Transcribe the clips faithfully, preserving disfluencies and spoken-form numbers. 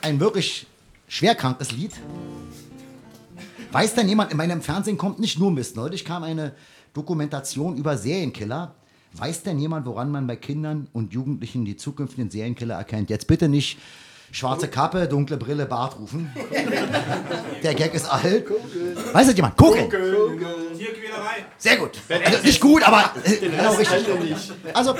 ein wirklich schwerkrankes Lied. Weiß denn jemand, in meinem Fernsehen kommt nicht nur Mist. Neulich kam eine Dokumentation über Serienkiller. Weiß denn jemand, woran man bei Kindern und Jugendlichen die zukünftigen Serienkiller erkennt? Jetzt bitte nicht schwarze Kappe, dunkle Brille, Bart rufen. Der Gag ist alt. Weiß das jemand? Gucken! Tierquälerei. Sehr gut. Also nicht gut, aber äh, genau richtig. Also,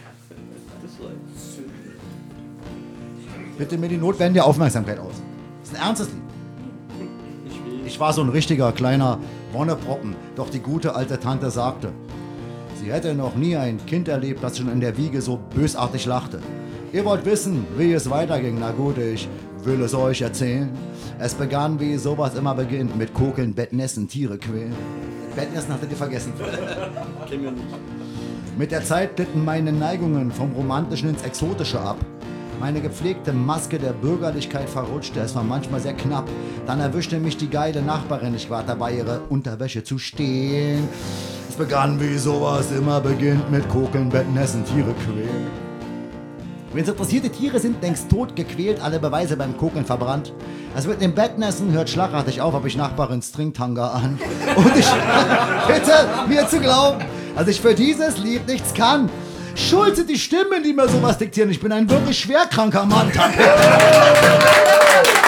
bitte mir die notwendige Aufmerksamkeit aus. Das ist ein ernstes Lied. Ich war so ein richtiger kleiner Wonneproppen, doch die gute alte Tante sagte, sie hätte noch nie ein Kind erlebt, das schon in der Wiege so bösartig lachte. Ihr wollt wissen, wie es weiterging, na gut, ich will es euch erzählen. Es begann, wie sowas immer beginnt, mit Kokeln, Bettnässen, Tiere quälen. Bettnässen hattet ihr vergessen. Kennen wir nicht. Mit der Zeit glitten meine Neigungen vom Romantischen ins Exotische ab. Meine gepflegte Maske der Bürgerlichkeit verrutschte, es war manchmal sehr knapp. Dann erwischte mich die geile Nachbarin, ich war dabei, ihre Unterwäsche zu stehlen. Es begann, wie sowas immer beginnt, mit Kokeln, Bettnässen, Tiere quälen. Wenn interessierte Tiere sind längst tot, gequält, alle Beweise beim Kokeln verbrannt. Es wird im Bettnässen, hört schlagartig auf, habe ich Nachbarin Stringtanga an. Und ich bitte mir zu glauben, dass ich für dieses Lied nichts kann. Schuld sind die Stimmen, die mir sowas diktieren. Ich bin ein wirklich schwerkranker Mann. Danke.